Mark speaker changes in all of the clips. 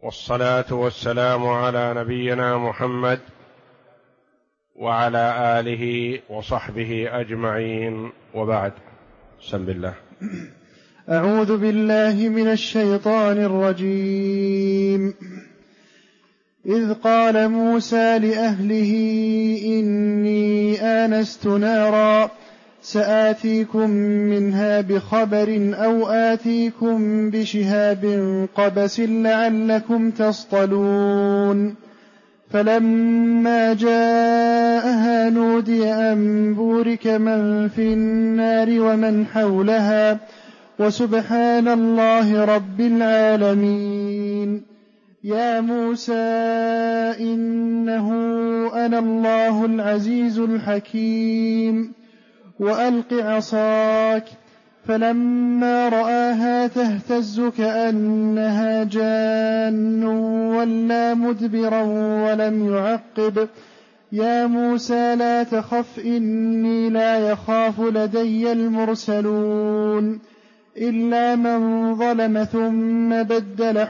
Speaker 1: والصلاة والسلام على نبينا محمد وعلى آله وصحبه أجمعين، وبعد. بسم الله.
Speaker 2: أعوذ بالله من الشيطان الرجيم. إذ قال موسى لأهله إني آنست نارا سآتيكم منها بخبر أو آتيكم بشهاب قبس لعلكم تصطلون. فلما جاءها نودي أن بورك من في النار ومن حولها وسبحان الله رب العالمين. يا موسى إنه أنا الله العزيز الحكيم وألق عصاك. فلما رآها تهتز كأنها جان ولا مدبرا ولم يعقب. يا موسى لا تخف إني لا يخاف لدي المرسلون إلا من ظلم ثم بدل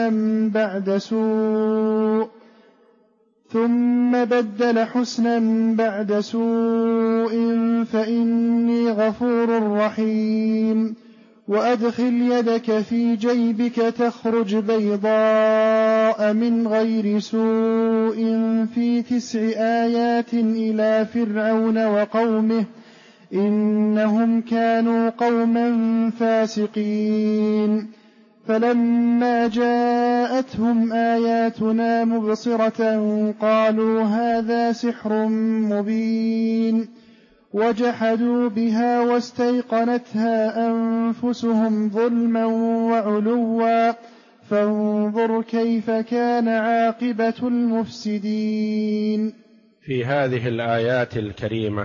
Speaker 2: حسنا بعد سوء فإني غفور رحيم. وأدخل يدك في جيبك تخرج بيضاء من غير سوء في 9 آيات إلى فرعون وقومه إنهم كانوا قوما فاسقين. فلما جاءتهم آياتنا مبصرة قالوا هذا سحر مبين وجحدوا بها واستيقنتها أنفسهم ظلما وعلوا فانظر كيف كان عاقبة المفسدين.
Speaker 1: في هذه الآيات الكريمة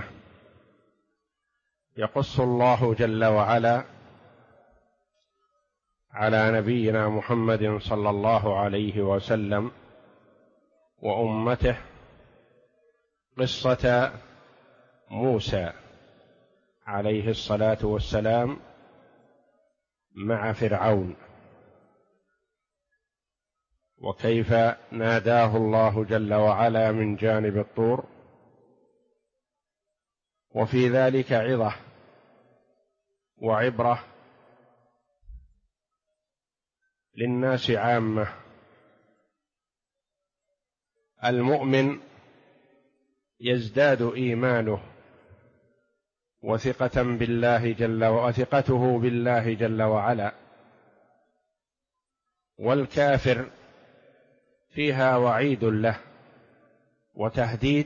Speaker 1: يقص الله جل وعلا على نبينا محمد صلى الله عليه وسلم وأمته قصة موسى عليه الصلاة والسلام مع فرعون، وكيف ناداه الله جل وعلا من جانب الطور، وفي ذلك عظة وعبرة للناس عامة. المؤمن يزداد إيمانه وثقته بالله جل وعلا، والكافر فيها وعيد له وتهديد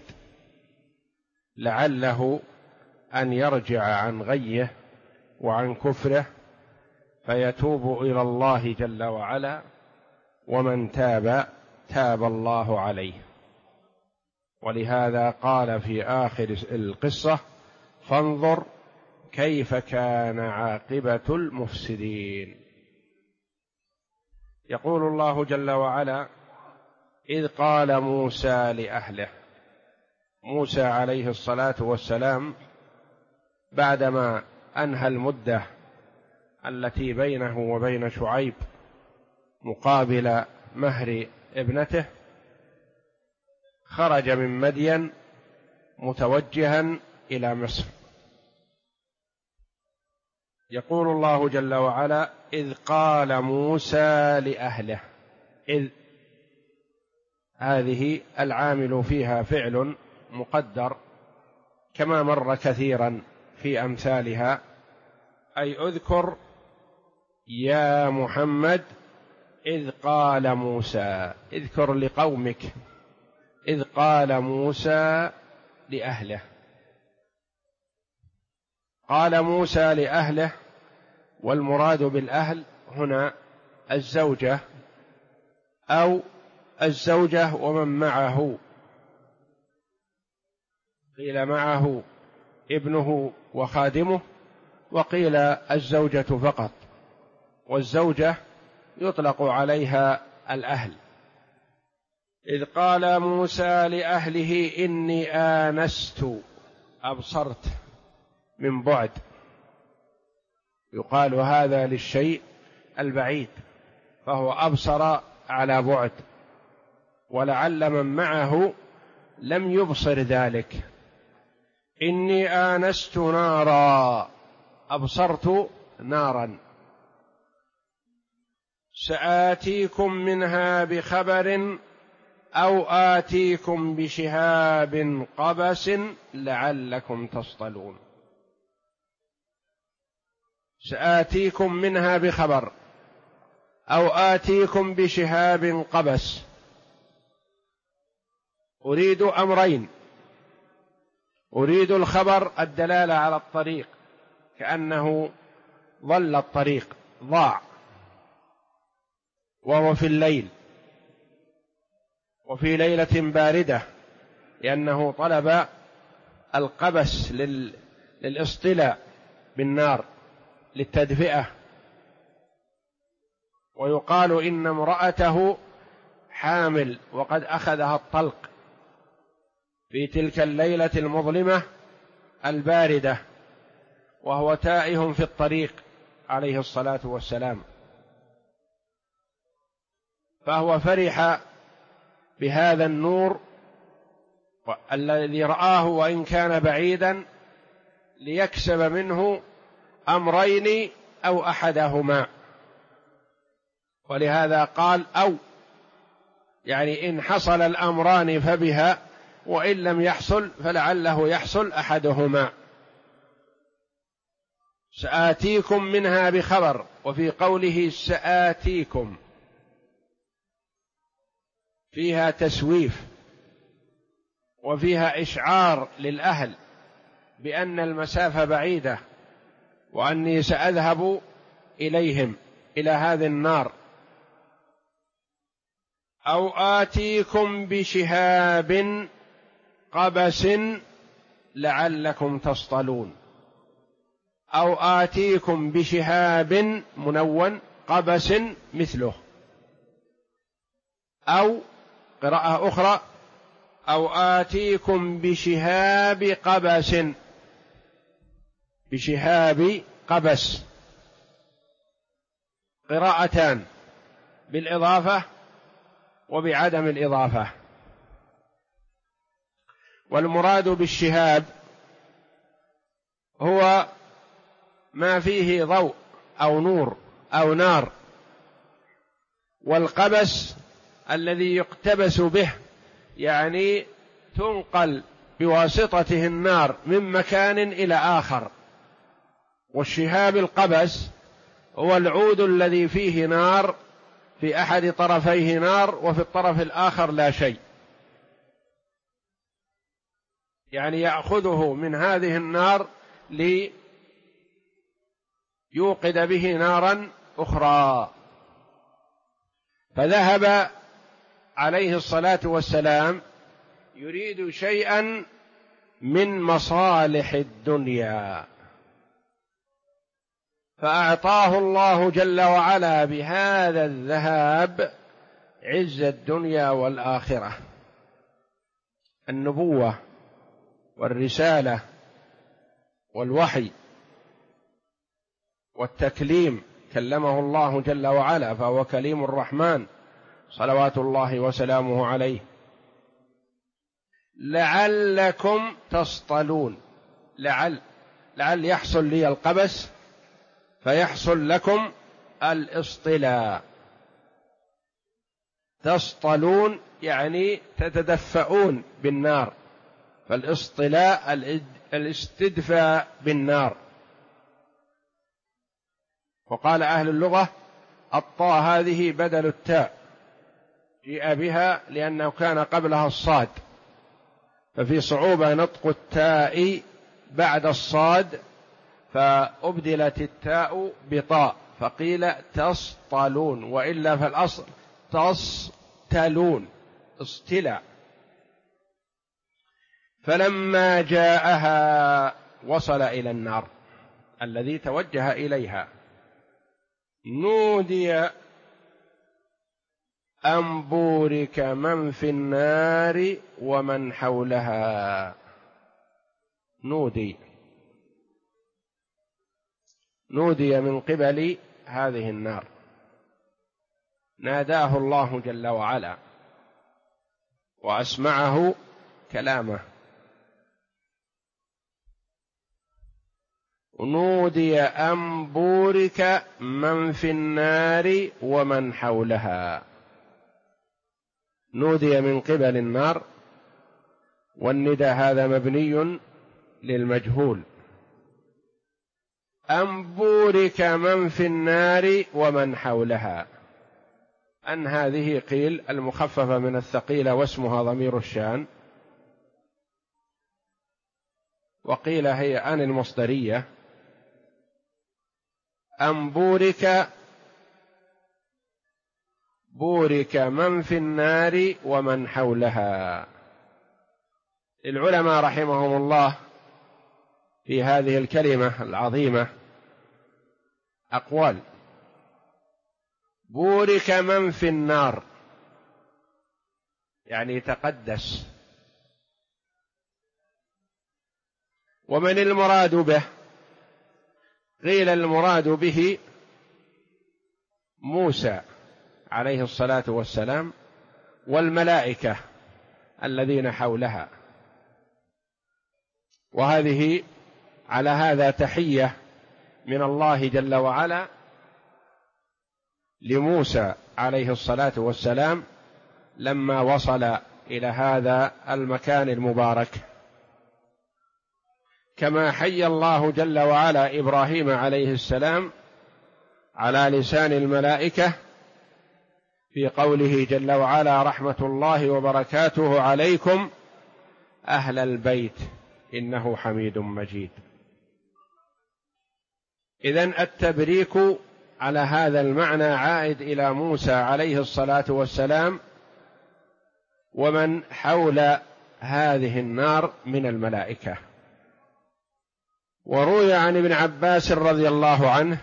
Speaker 1: لعله أن يرجع عن غيه وعن كفره فيتوب إلى الله جل وعلا، ومن تاب الله عليه. ولهذا قال في آخر القصة فانظر كيف كان عاقبة المفسدين. يقول الله جل وعلا إذ قال موسى لأهله. موسى عليه الصلاة والسلام بعدما أنهى المدة التي بينه وبين شعيب مقابل مهر ابنته خرج من مدين متوجها إلى مصر. يقول الله جل وعلا إذ قال موسى لأهله. إذ هذه العامل فيها فعل مقدر كما مر كثيرا في أمثالها، أي اذكر يا محمد إذ قال موسى، اذكر لقومك إذ قال موسى لأهله. قال موسى لأهله، والمراد بالأهل هنا الزوجة أو الزوجة ومن معه، قيل معه ابنه وخادمه، وقيل الزوجة فقط، والزوجة يطلق عليها الأهل. إذ قال موسى لأهله إني آنست، أبصرت من بعد، يقال هذا للشيء البعيد، فهو أبصر على بعد، ولعل من معه لم يبصر ذلك. إني آنست نارا، أبصرت نارا، سآتيكم منها بخبر أو آتيكم بشهاب قبس لعلكم تصطلون. سآتيكم منها بخبر أو آتيكم بشهاب قبس. أريد أمرين: أريد الخبر الدلالة على الطريق، كأنه ضل الطريق، ضاع وهو في الليل وفي ليلة باردة، لأنه طلب القبس للاصطلاء بالنار للتدفئة. ويقال إن امرأته حامل وقد أخذها الطلق في تلك الليلة المظلمة الباردة وهو تائه في الطريق عليه الصلاة والسلام، فهو فرح بهذا النور الذي رآه وإن كان بعيدا ليكسب منه أمرين أو أحدهما. ولهذا قال أو، يعني إن حصل الأمران فبها، وإن لم يحصل فلعله يحصل أحدهما. سآتيكم منها بخبر، وفي قوله سآتيكم فيها تسويف وفيها إشعار للأهل بأن المسافة بعيدة وأني سأذهب إليهم إلى هذه النار. أو آتيكم بشهاب قبس لعلكم تصطلون. أو آتيكم بشهاب منون قبس مثله. أو قراءة أخرى أو آتيكم بشهاب قبس، بشهاب قبس، قراءتان بالإضافة وبعدم الإضافة. والمراد بالشهاب هو ما فيه ضوء أو نور أو نار، والقبس الذي يقتبس به، يعني تنقل بواسطته النار من مكان إلى آخر. والشهاب القبس هو العود الذي فيه نار، في أحد طرفيه نار وفي الطرف الآخر لا شيء، يعني يأخذه من هذه النار ليوقد به نارا أخرى. فذهب عليه الصلاة والسلام يريد شيئا من مصالح الدنيا، فأعطاه الله جل وعلا بهذا الذهاب عز الدنيا والآخرة، النبوة والرسالة والوحي والتكليم، كلمه الله جل وعلا فهو كليم الرحمن صلوات الله وسلامه عليه. لعلكم تصطلون، لعل يحصل لي القبس فيحصل لكم الاصطلاء. تصطلون يعني تتدفئون بالنار، فالاصطلاء الاستدفاء بالنار. وقال أهل اللغة الطاء هذه بدل التاء، جيء بها لأنه كان قبلها الصاد، ففي صعوبة نطق التاء بعد الصاد، فأبدلت التاء بطاء فقيل تصطلون، وإلا فالأصل تصطلون، اصطلاء. فلما جاءها وصل إلى النار الذي توجه إليها، نودي أن بورك من في النار ومن حولها. نودي من قبل هذه النار، ناداه الله جل وعلا وأسمعه كلامه. نودي أن بورك من في النار ومن حولها. نودي من قبل النار، والندى هذا مبني للمجهول. أن بورك من في النار ومن حولها، أن هذه قيل المخففة من الثقيلة واسمها ضمير الشان، وقيل هي أن المصدرية. أن بورك من في النار ومن حولها. العلماء رحمهم الله في هذه الكلمة العظيمة أقوال. بورك من في النار يعني تقدس. ومن المراد به؟ قيل المراد به موسى عليه الصلاة والسلام والملائكة الذين حولها. وهذه على هذا تحية من الله جل وعلا لموسى عليه الصلاة والسلام لما وصل إلى هذا المكان المبارك، كما حيا الله جل وعلا إبراهيم عليه السلام على لسان الملائكة في قوله جل وعلا: رحمة الله وبركاته عليكم أهل البيت إنه حميد مجيد. إذن التبريك على هذا المعنى عائد إلى موسى عليه الصلاة والسلام ومن حول هذه النار من الملائكة. وروي عن ابن عباس رضي الله عنه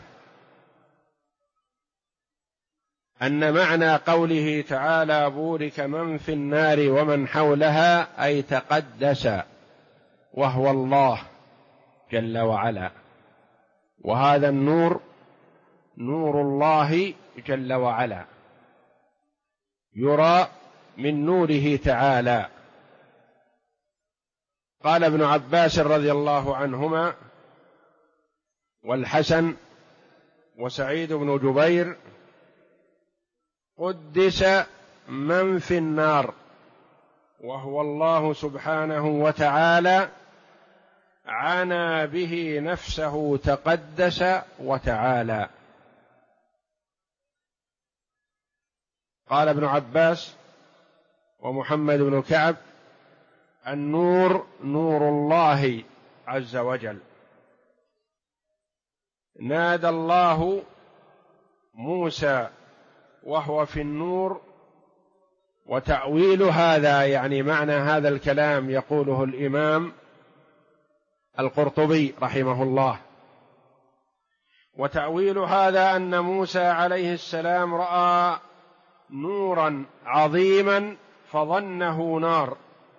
Speaker 1: أن معنى قوله تعالى: بورك من في النار ومن حولها، أي تقدس، وهو الله جل وعلا. وهذا النور نور الله جل وعلا، يرى من نوره تعالى. قال ابن عباس رضي الله عنهما والحسن وسعيد بن جبير: قدس من في النار، وهو الله سبحانه وتعالى عنى به نفسه تقدس وتعالى. قال ابن عباس ومحمد بن كعب: النور نور الله عز وجل. نادى الله موسى وهو في النور. وتأويل هذا يعني معنى هذا الكلام يقوله الإمام القرطبي رحمه الله: وتأويل هذا أن موسى عليه السلام رأى نورا عظيما فظنه نار،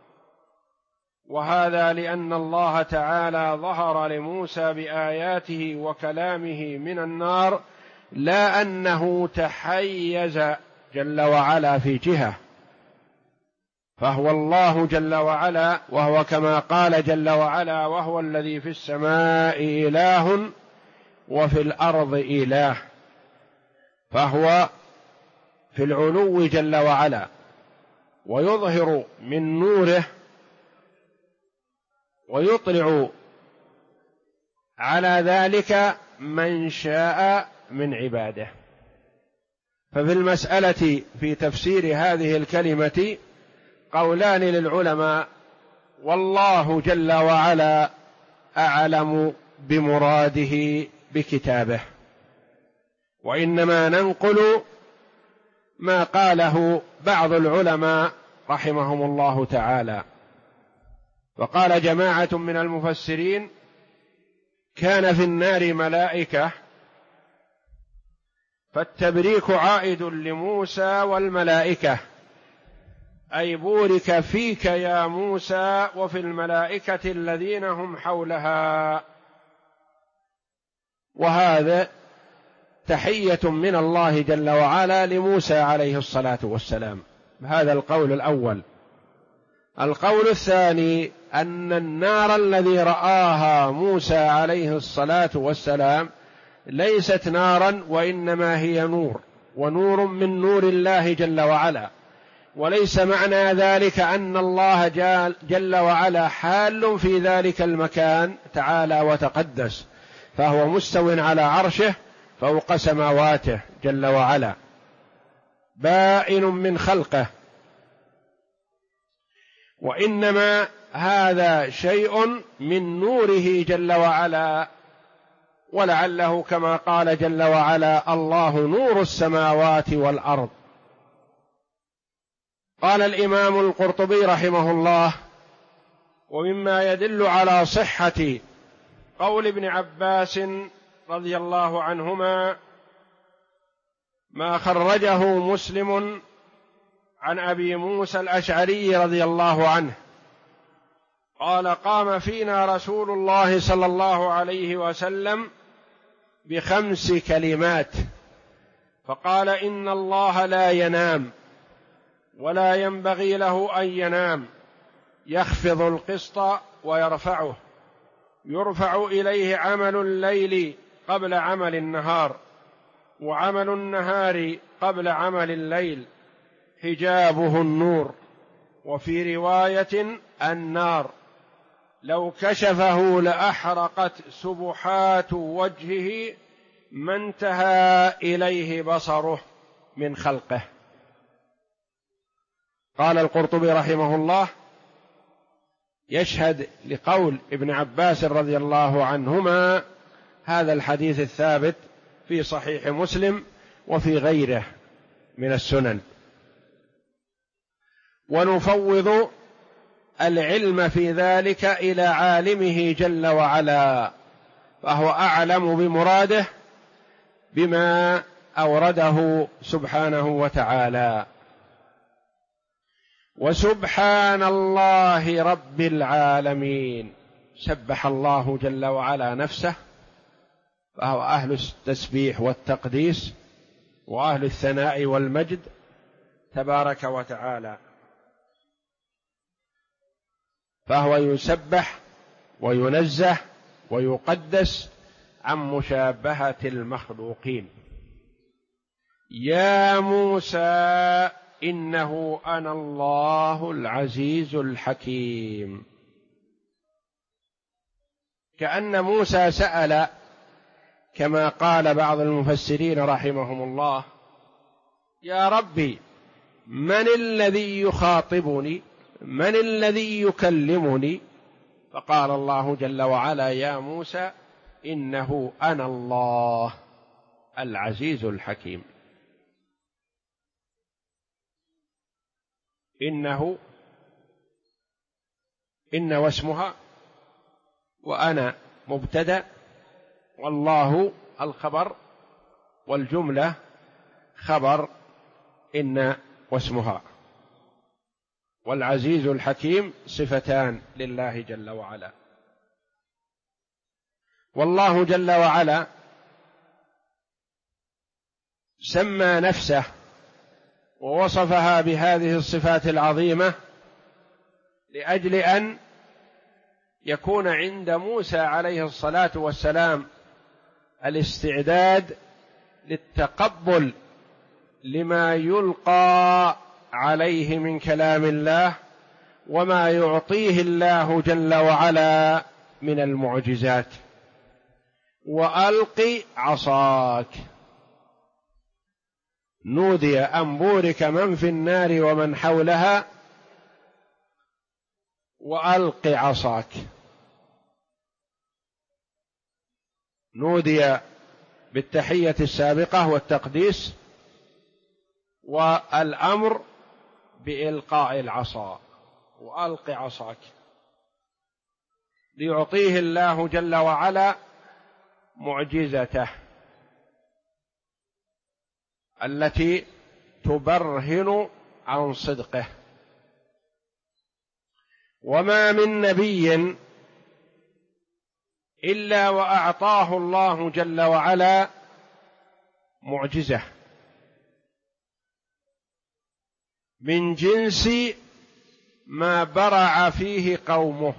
Speaker 1: وهذا لأن الله تعالى ظهر لموسى بآياته وكلامه من النار، لا أنه تحيز جل وعلا في جهة، فهو الله جل وعلا، وهو كما قال جل وعلا: وهو الذي في السماء إله وفي الأرض إله. فهو في العلو جل وعلا، ويظهر من نوره ويطلع على ذلك من شاء من عباده. ففي المسألة في تفسير هذه الكلمة قولان للعلماء، والله جل وعلا أعلم بمراده بكتابه، وإنما ننقل ما قاله بعض العلماء رحمهم الله تعالى. وقال جماعة من المفسرين: كان في النار ملائكة، فالتبريك عائد لموسى والملائكة، أي بورك فيك يا موسى وفي الملائكة الذين هم حولها. وهذا تحية من الله جل وعلا لموسى عليه الصلاة والسلام. هذا القول الأول. القول الثاني أن النار الذي رآها موسى عليه الصلاة والسلام ليست نارا، وإنما هي نور، ونور من نور الله جل وعلا، وليس معنى ذلك أن الله جل وعلا حال في ذلك المكان تعالى وتقدس، فهو مستو على عرشه فوق سماواته جل وعلا، بائن من خلقه، وإنما هذا شيء من نوره جل وعلا. ولعله كما قال جل وعلا: الله نور السماوات والأرض. قال الإمام القرطبي رحمه الله: ومما يدل على صحة قول ابن عباس رضي الله عنهما ما خرجه مسلم عن أبي موسى الأشعري رضي الله عنه قال: قام فينا رسول الله صلى الله عليه وسلم ب5 كلمات، فقال: إن الله لا ينام ولا ينبغي له أن ينام، يخفض القسط ويرفعه، يرفع إليه عمل الليل قبل عمل النهار، وعمل النهار قبل عمل الليل، حجابه النور، وفي رواية النار، لو كشفه لأحرقت سبحات وجهه ما انتهى إليه بصره من خلقه. قال القرطبي رحمه الله: يشهد لقول ابن عباس رضي الله عنهما هذا الحديث الثابت في صحيح مسلم وفي غيره من السنن. ونفوض العلم في ذلك إلى عالمه جل وعلا، فهو أعلم بمراده بما أورده سبحانه وتعالى. وسبحان الله رب العالمين، سبح الله جل وعلا نفسه، فهو أهل التسبيح والتقديس وأهل الثناء والمجد تبارك وتعالى، فهو يسبح وينزه ويقدس عن مشابهة المخلوقين. يا موسى إنه أنا الله العزيز الحكيم، كأن موسى سأل كما قال بعض المفسرين رحمهم الله: يا ربي من الذي يخاطبني؟ من الذي يكلمني؟ فقال الله جل وعلا: يا موسى إنه أنا الله العزيز الحكيم. إن واسمها، وأنا مبتدأ، والله الخبر، والجملة خبر إن واسمها، والعزيز الحكيم صفتان لله جل وعلا. والله جل وعلا سمى نفسه ووصفها بهذه الصفات العظيمة لأجل أن يكون عند موسى عليه الصلاة والسلام الاستعداد للتقبل لما يلقى عليه من كلام الله وما يعطيه الله جل وعلا من المعجزات. وألق عصاك، نودي أن بورك من في النار ومن حولها، وألق عصاك، نودي بالتحية السابقة والتقديس، والأمر بإلقاء العصا، وألق عصاك، ليعطيه الله جل وعلا معجزته التي تبرهن عن صدقه. وما من نبي إلا وأعطاه الله جل وعلا معجزة من جنس ما برع فيه قومه،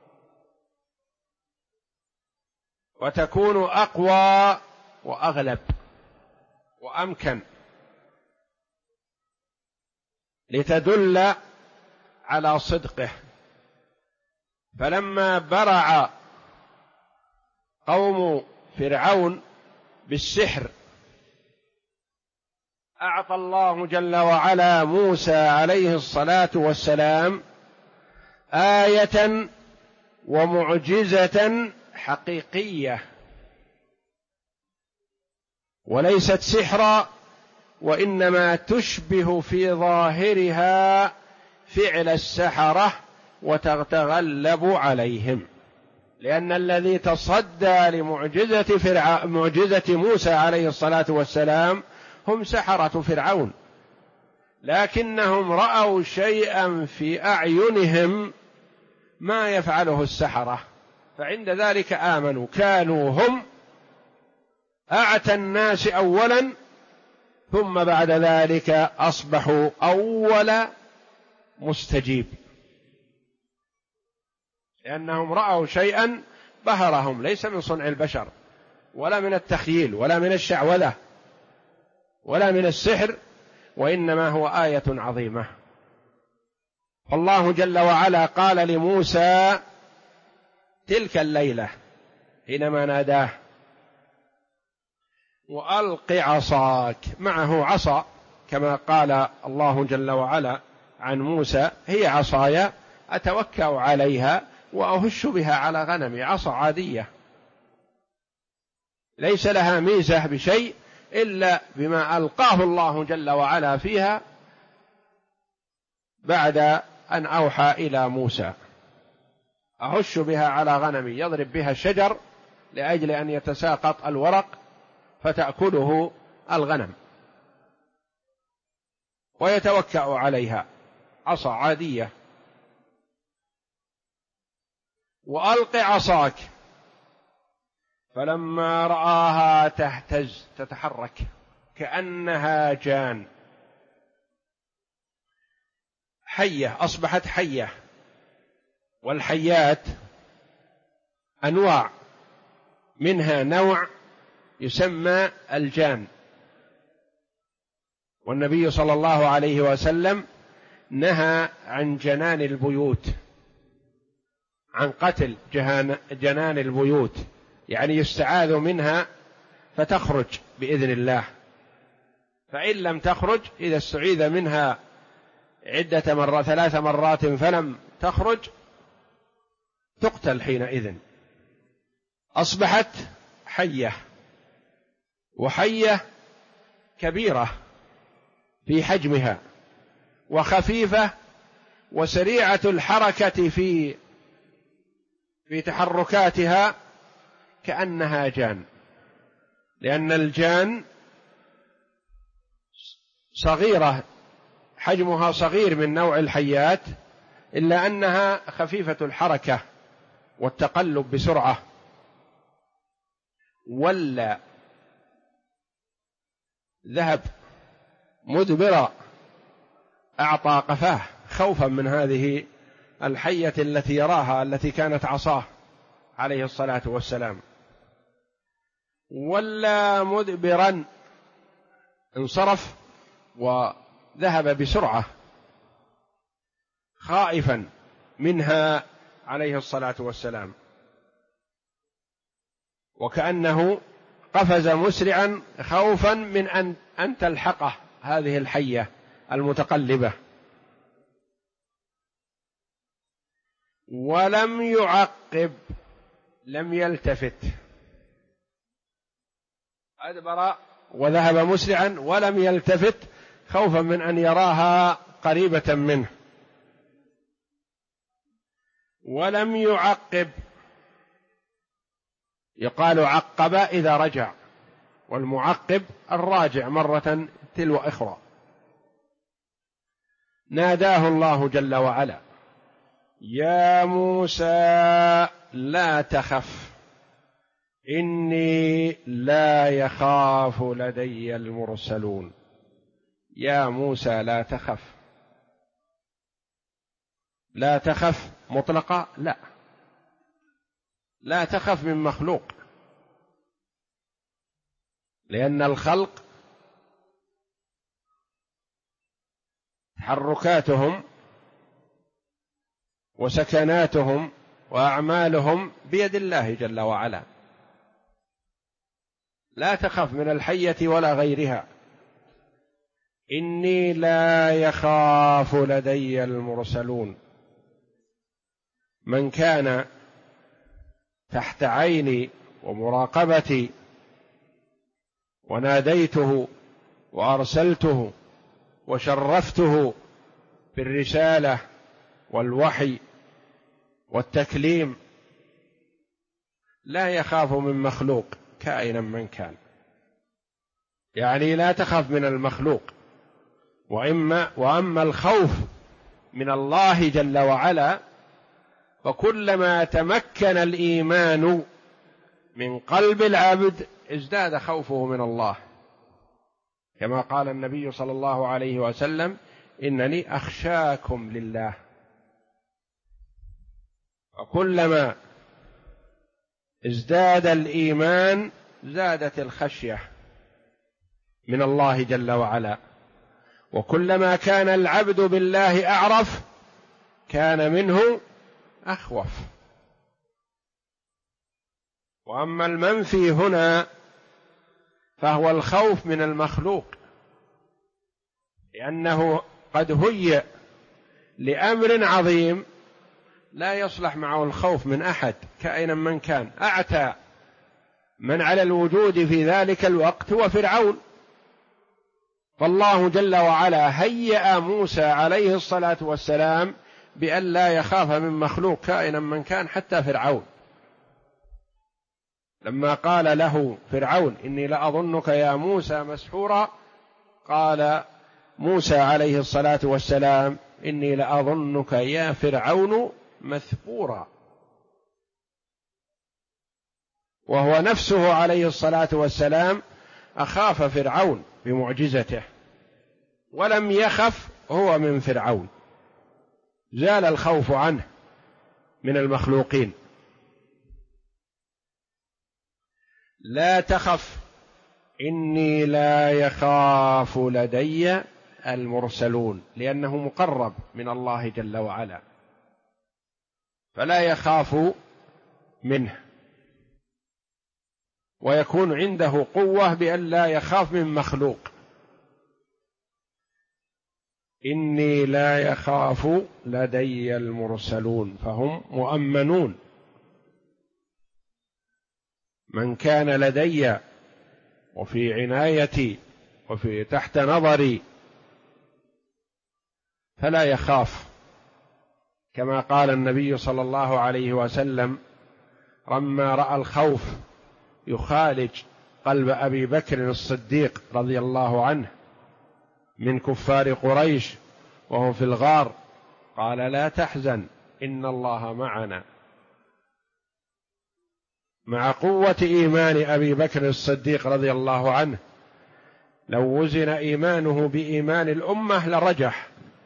Speaker 1: وتكون أقوى وأغلب وأمكن، لتدل على صدقه. فلما برع قوم فرعون بالسحر، أعطى الله جل وعلا موسى عليه الصلاة والسلام آية ومعجزة حقيقية، وليست سحرا، وإنما تشبه في ظاهرها فعل السحرة وتتغلب عليهم، لأن الذي تصدى معجزة موسى عليه الصلاة والسلام هم سحرة فرعون، لكنهم رأوا شيئا في أعينهم ما يفعله السحرة، فعند ذلك آمنوا، كانوا هم أعتى الناس أولا، ثم بعد ذلك أصبحوا أول مستجيب، لأنهم رأوا شيئا بهرهم، ليس من صنع البشر ولا من التخييل ولا من الشعوذة ولا من السحر، وإنما هو آية عظيمة. فالله جل وعلا قال لموسى تلك الليلة حينما ناداه: وألق عصاك. معه عصا، كما قال الله جل وعلا عن موسى: هي عصاي أتوكأ عليها وأهش بها على غنمي. عصا عادية ليس لها ميزة بشيء إلا بما ألقاه الله جل وعلا فيها بعد أن أوحى إلى موسى: أهش بها على غنمي، يضرب بها الشجر لأجل أن يتساقط الورق فتأكله الغنم، ويتوكأ عليها. عصا عادية. وألق عصاك، فلما رآها تهتز تتحرك كأنها جان، حية، أصبحت حية. والحيات أنواع، منها نوع يسمى الجان، والنبي صلى الله عليه وسلم نهى عن جنان البيوت، عن قتل جنان البيوت، يعني يستعاذ منها فتخرج بإذن الله، فإن لم تخرج، إذا استعيذ منها عدة مرات 3 مرات فلم تخرج تقتل حينئذ. أصبحت حية، وحية كبيرة في حجمها، وخفيفة، وسريعة الحركة في تحركاتها كأنها جان، لأن الجان صغيرة، حجمها صغير من نوع الحيات، إلا أنها خفيفة الحركة والتقلب بسرعة. ولا ذهب مدبرا، أعطى قفاه خوفا من هذه الحية التي يراها، التي كانت عصاه عليه الصلاة والسلام. ولا مدبرا، انصرف وذهب بسرعة خائفا منها عليه الصلاة والسلام، وكأنه قفز مسرعا خوفا من أن تلحقه هذه الحية المتقلبة. ولم يعقب، لم يلتفت، أدبر وذهب مسرعا ولم يلتفت خوفا من أن يراها قريبة منه. ولم يعقب، يقال عقب إذا رجع، والمعقب الراجع مرة تلو أخرى. ناداه الله جل وعلا: يا موسى لا تخف إني لا يخاف لدي المرسلون. يا موسى لا تخف. لا تخف مطلقة؟ لا، لا تخف من مخلوق، لأن الخلق تحركاتهم وسكناتهم وأعمالهم بيد الله جل وعلا. لا تخف من الحية ولا غيرها. إني لا يخاف لدي المرسلون. من كان تحت عيني ومراقبتي وناديته وأرسلته وشرفته بالرسالة والوحي والتكليم لا يخاف من مخلوق كائنا من كان. يعني لا تخف من المخلوق. وأما الخوف من الله جل وعلا فكلما تمكن الإيمان من قلب العبد ازداد خوفه من الله، كما قال النبي صلى الله عليه وسلم: إنني أخشاكم لله. وكلما ازداد الإيمان زادت الخشية من الله جل وعلا، وكلما كان العبد بالله أعرف كان منه أخوف. وأما المنفي هنا فهو الخوف من المخلوق، لأنه قد هيئ لأمر عظيم لا يصلح معه الخوف من أحد كائنا من كان. أعتى من على الوجود في ذلك الوقت هو فرعون، فالله جل وعلا هيأ موسى عليه الصلاة والسلام بأن لا يخاف من مخلوق كائنا من كان حتى فرعون. لما قال له فرعون: إني لأظنك يا موسى مسحورا، قال موسى عليه الصلاة والسلام: إني لأظنك يا فرعون مثبورا. وهو نفسه عليه الصلاة والسلام أخاف فرعون بمعجزته، ولم يخف هو من فرعون، زال الخوف عنه من المخلوقين. لا تخف إني لا يخاف لدي المرسلون، لأنه مقرب من الله جل وعلا فلا يخاف منه، ويكون عنده قوة بأن لا يخاف من مخلوق. إني لا يخاف لدي المرسلون، فهم مؤمنون. من كان لدي وفي عنايتي وفي تحت نظري فلا يخاف، كما قال النبي صلى الله عليه وسلم لما رأى الخوف يخالج قلب أبي بكر الصديق رضي الله عنه من كفار قريش وهو في الغار، قال: لا تحزن إن الله معنا. مع قوة إيمان أبي بكر الصديق رضي الله عنه لو وزن إيمانه بإيمان الأمة لرجح،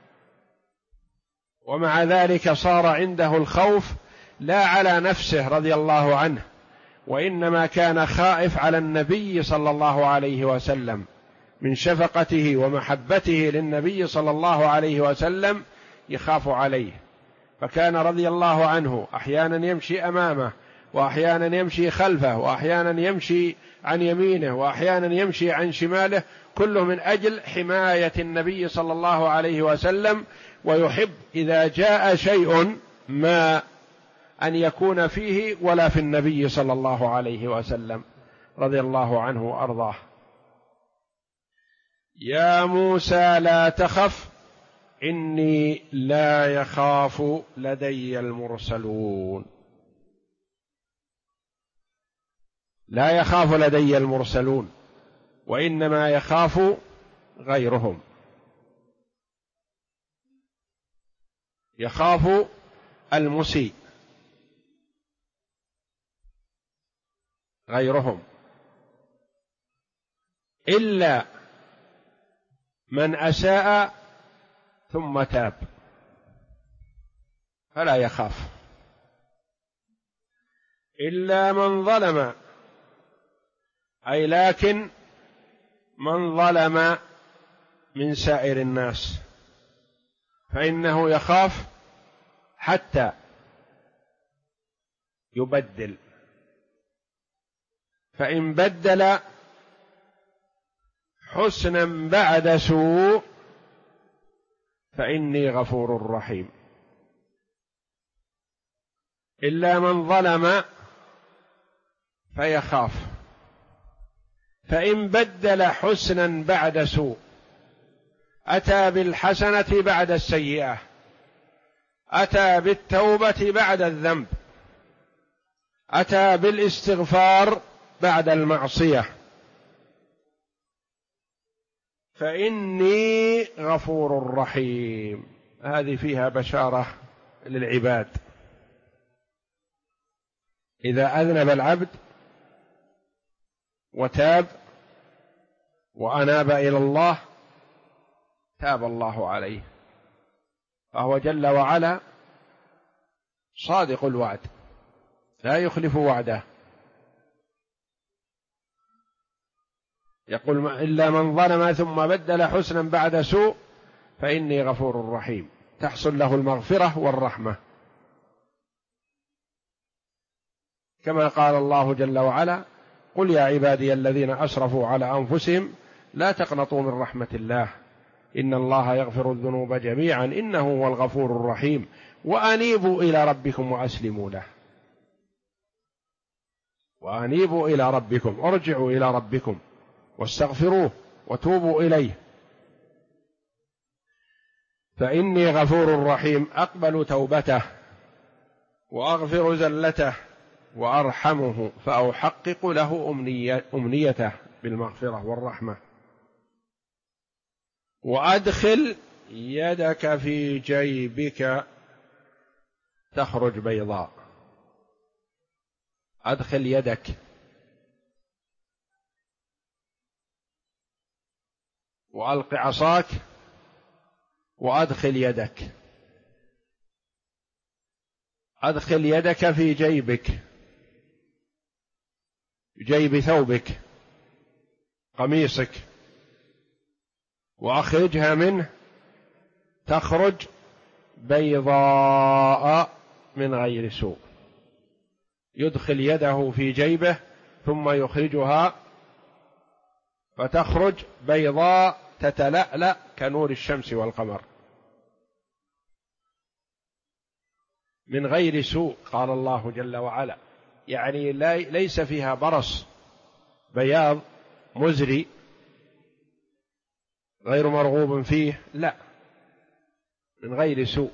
Speaker 1: ومع ذلك صار عنده الخوف لا على نفسه رضي الله عنه، وإنما كان خائف على النبي صلى الله عليه وسلم من شفقته ومحبته للنبي صلى الله عليه وسلم، يخاف عليه. فكان رضي الله عنه أحيانا يمشي أمامه، وأحيانا يمشي خلفه، وأحيانا يمشي عن يمينه، وأحيانا يمشي عن شماله، كله من أجل حماية النبي صلى الله عليه وسلم. ويحب إذا جاء شيء ما أن يكون فيه ولا في النبي صلى الله عليه وسلم رضي الله عنه وأرضاه. يا موسى لا تخف إني لا يخاف لدي المرسلون. لا يخاف لدي المرسلون، وإنما يخاف غيرهم. يخاف المسيء، غيرهم، إلا من أساء ثم تاب فلا يخاف، إلا من ظلم، أي لكن من ظلم من سائر الناس فإنه يخاف حتى يبدل، فإن بدل حسنا بعد سوء فإني غفور رحيم. إلا من ظلم فيخاف، فإن بدل حسنا بعد سوء، أتى بالحسنة بعد السيئة، أتى بالتوبة بعد الذنب، أتى بالاستغفار بعد المعصية، فإني غفور رحيم. هذه فيها بشارة للعباد، إذا أذنب العبد وتاب وأناب إلى الله تاب الله عليه، فهو جل وعلا صادق الوعد لا يخلف وعده، يقول إلا من ظلم ثم بدل حسنا بعد سوء فإني غفور رحيم، تحصل له المغفرة والرحمة، كما قال الله جل وعلا: قل يا عبادي الذين أسرفوا على أنفسهم لا تقنطوا من رحمة الله إن الله يغفر الذنوب جميعا إنه هو الغفور الرحيم وأنيبوا إلى ربكم وأسلموا له، وأنيبوا إلى ربكم، ارجعوا إلى ربكم واستغفروه وتوبوا إليه، فإني غفور رحيم، أقبل توبته وأغفر زلته وأرحمه، فأحقق له أمنيته بالمغفرة والرحمة. وأدخل يدك في جيبك تخرج بيضاء، أدخل يدك، وألق عصاك وأدخل يدك، أدخل يدك في جيبك، جيب ثوبك قميصك، وأخرجها منه تخرج بيضاء من غير سوء، يدخل يده في جيبه ثم يخرجها فتخرج بيضاء تتلألأ كنور الشمس والقمر من غير سوء، قال الله جل وعلا، يعني ليس فيها برص، بياض مزري غير مرغوب فيه، لا، من غير سوء،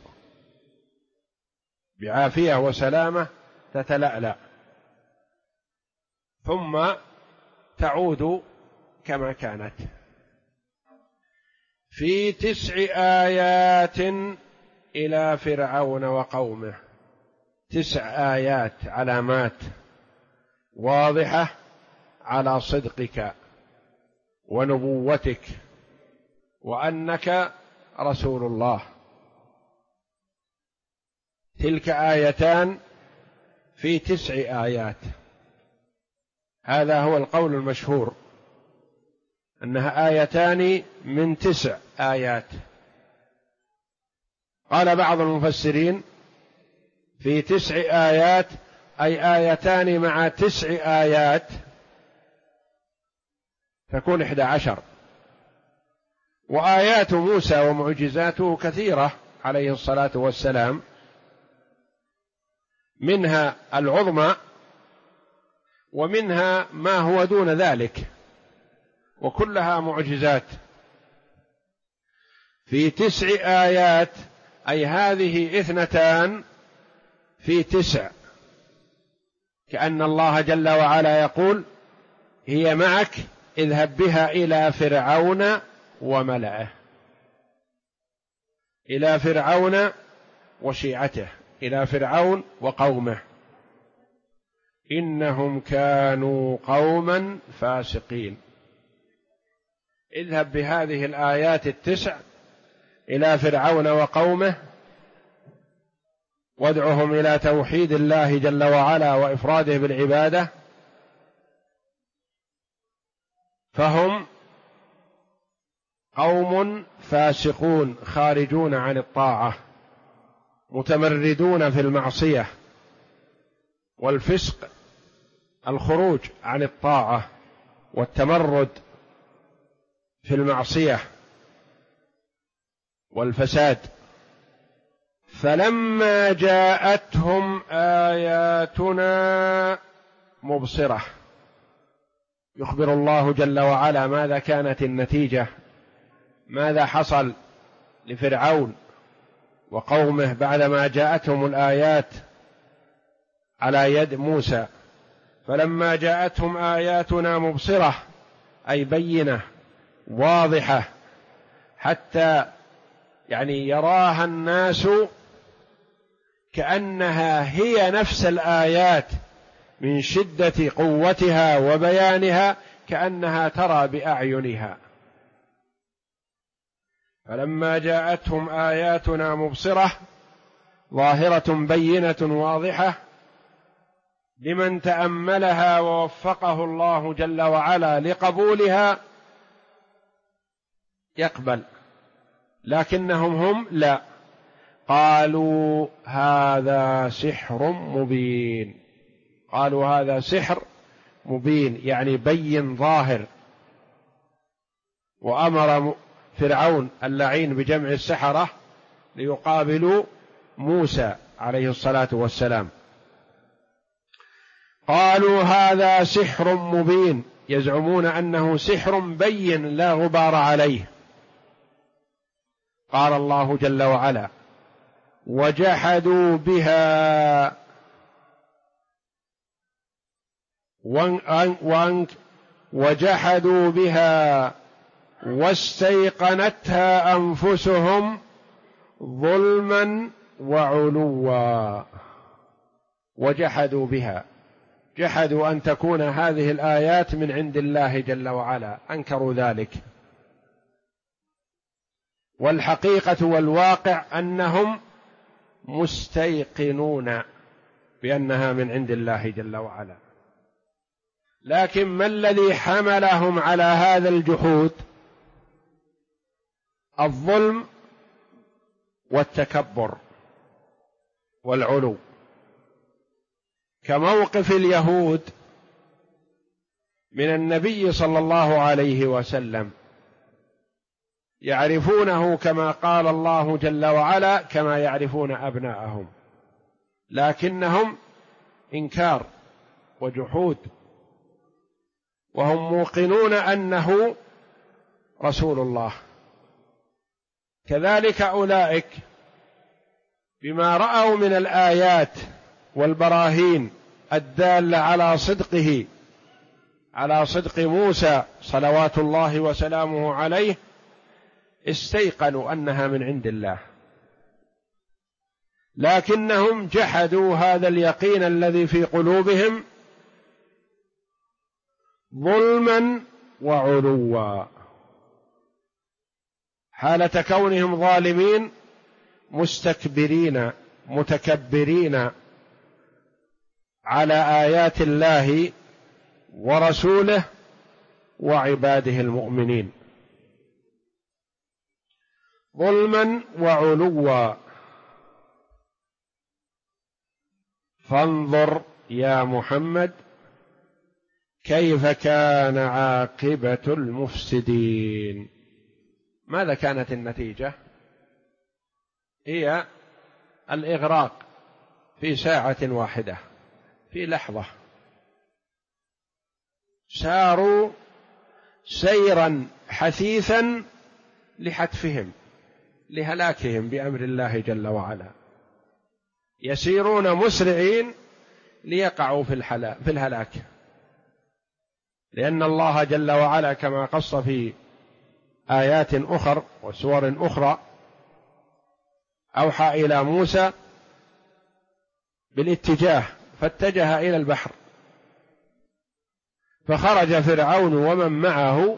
Speaker 1: بعافية وسلامة تتلألأ ثم تعود كما كانت. في 9 آيات إلى فرعون وقومه، 9 آيات، علامات واضحة على صدقك ونبوتك وأنك رسول الله. تلك آيتان في 9 آيات، هذا هو القول المشهور أنها آيتان من 9 آيات. قال بعض المفسرين في 9 آيات أي آيتان مع 9 آيات تكون 11، وآيات موسى ومعجزاته كثيرة عليه الصلاة والسلام، منها العظمى ومنها ما هو دون ذلك، وكلها معجزات. في 9 آيات أي هذه 2 في 9، كأن الله جل وعلا يقول: هي معك اذهب بها إلى فرعون وملئه، إلى فرعون وشيعته، إلى فرعون وقومه، إنهم كانوا قوما فاسقين. اذهب بهذه الآيات التسع إلى فرعون وقومه وادعهم إلى توحيد الله جل وعلا وإفراده بالعبادة، فهم قوم فاسقون خارجون عن الطاعة، متمردون في المعصية، والفسق الخروج عن الطاعة والتمرد في المعصية والفساد. فلما جاءتهم آياتنا مبصرة، يخبر الله جل وعلا ماذا كانت النتيجة، ماذا حصل لفرعون وقومه بعدما جاءتهم الآيات على يد موسى. فلما جاءتهم آياتنا مبصرة أي بينة واضحة، حتى يراها الناس كأنها هي نفس الآيات من شدة قوتها وبيانها، كأنها ترى بأعينها. فلما جاءتهم آياتنا مبصرة ظاهرة بينة واضحة، لمن تأملها ووفقه الله جل وعلا لقبولها يقبل، لكنهم هم لا، قالوا هذا سحر مبين. قالوا هذا سحر مبين يعني بين ظاهر. وأمر فرعون اللعين بجمع السحرة ليقابلوا موسى عليه الصلاة والسلام. قالوا هذا سحر مبين، يزعمون أنه سحر بين لا غبار عليه. قال الله جل وعلا وجحدوا بها وجحدوا بها واستيقنتها أنفسهم ظلما وعلوا. وجحدوا بها، جحدوا أن تكون هذه الآيات من عند الله جل وعلا، أنكروا ذلك. والحقيقة والواقع أنهم مستيقنون بأنها من عند الله جل وعلا، لكن ما الذي حملهم على هذا الجحود؟ الظلم والتكبر والعلو، كموقف اليهود من النبي صلى الله عليه وسلم، يعرفونه كما قال الله جل وعلا كما يعرفون أبناءهم، لكنهم إنكار وجحود، وهم موقنون أنه رسول الله. كذلك أولئك بما رأوا من الآيات والبراهين الدالة على صدقه، على صدق موسى صلوات الله وسلامه عليه، استيقنوا أنها من عند الله، لكنهم جحدوا هذا اليقين الذي في قلوبهم ظلما وعلوا، حالة كونهم ظالمين مستكبرين متكبرين على آيات الله ورسوله وعباده المؤمنين، ظلما وعلوا. فانظر يا محمد كيف كان عاقبة المفسدين. ماذا كانت النتيجة؟ هي الإغراق في ساعة واحدة، في لحظة، ساروا سيرا حثيثا لحتفهم، لهلاكهم بأمر الله جل وعلا، يسيرون مسرعين ليقعوا في الهلاك، لأن الله جل وعلا كما قص في آيات أخر وسور أخرى أوحى إلى موسى بالاتجاه، فاتجه إلى البحر فخرج فرعون ومن معه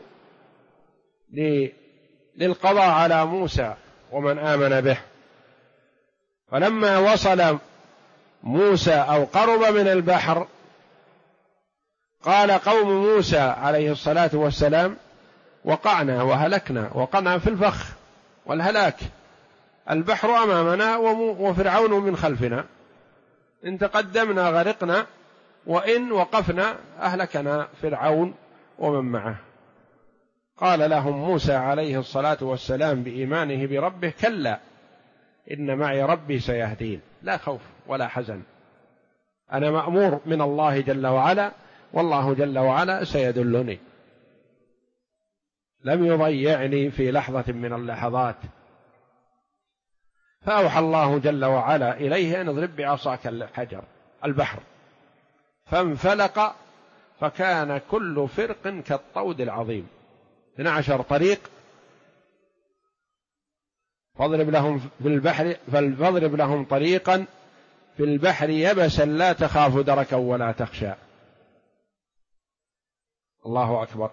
Speaker 1: للقضاء على موسى ومن آمن به. فلما وصل موسى أو قرب من البحر قال قوم موسى عليه الصلاة والسلام: وقعنا وهلكنا، وقعنا في الفخ والهلاك، البحر أمامنا وفرعون من خلفنا، إن تقدمنا غرقنا وإن وقفنا أهلكنا فرعون ومن معه. قال لهم موسى عليه الصلاة والسلام بإيمانه بربه: كلا إن معي ربي سيهدين، لا خوف ولا حزن، أنا مأمور من الله جل وعلا، والله جل وعلا سيدلني، لم يضيعني في لحظة من اللحظات. فأوحى الله جل وعلا إليه أن اضرب بعصاك الحجر البحر، فانفلق فكان كل فرق كالطود العظيم، 12 طريق، فاضرب لهم طريقا في البحر يبسا لا تخاف دركا ولا تخشى. الله أكبر.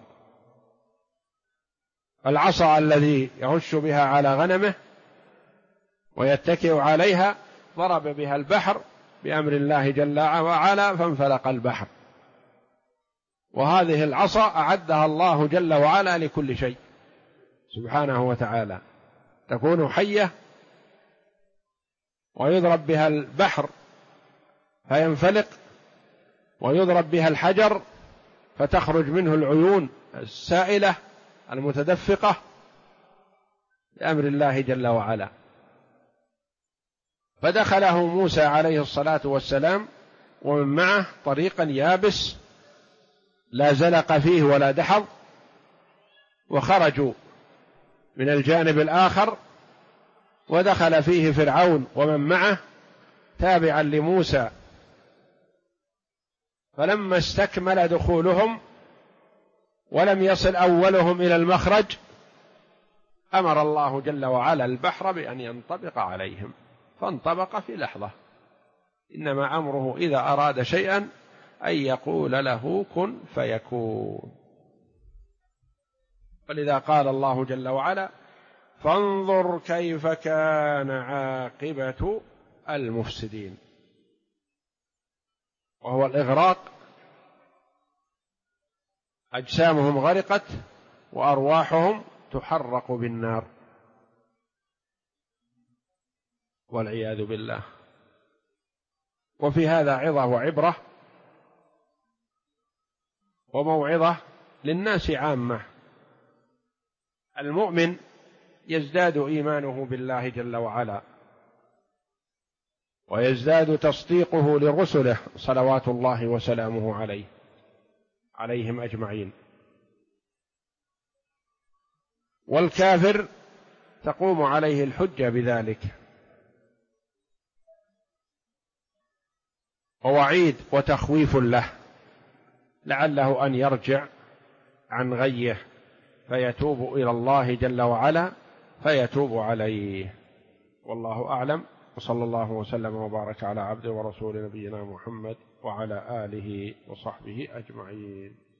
Speaker 1: العصا الذي يهش بها على غنمه ويتكئ عليها ضرب بها البحر بأمر الله جل وعلا فانفلق البحر. وهذه العصا أعدها الله جل وعلا لكل شيء سبحانه وتعالى، تكون حية ويضرب بها البحر فينفلق، ويضرب بها الحجر فتخرج منه العيون السائلة المتدفقة بأمر الله جل وعلا. فدخله موسى عليه الصلاة والسلام ومن معه طريقا يابس لا زلق فيه ولا دحض، وخرجوا من الجانب الآخر، ودخل فيه فرعون ومن معه تابعا لموسى. فلما استكمل دخولهم ولم يصل أولهم إلى المخرج أمر الله جل وعلا البحر بأن ينطبق عليهم، فانطبق في لحظة. إنما أمره إذا أراد شيئا أن يقول له كن فيكون. ولذا قال الله جل وعلا: فانظر كيف كان عاقبة المفسدين، وهو الإغراق، أجسامهم غرقت وأرواحهم تحرق بالنار والعياذ بالله. وفي هذا عظة وعبرة وموعظة للناس عامة. المؤمن يزداد إيمانه بالله جل وعلا، ويزداد تصديقه لرسله صلوات الله وسلامه عليهم أجمعين. والكافر تقوم عليه الحجة بذلك، ووعيد وتخويف له لعله أن يرجع عن غيه فيتوب إلى الله جل وعلا فيتوب عليه. والله أعلم، وصلى الله وسلم وبارك على عبده ورسول نبينا محمد وعلى آله وصحبه أجمعين.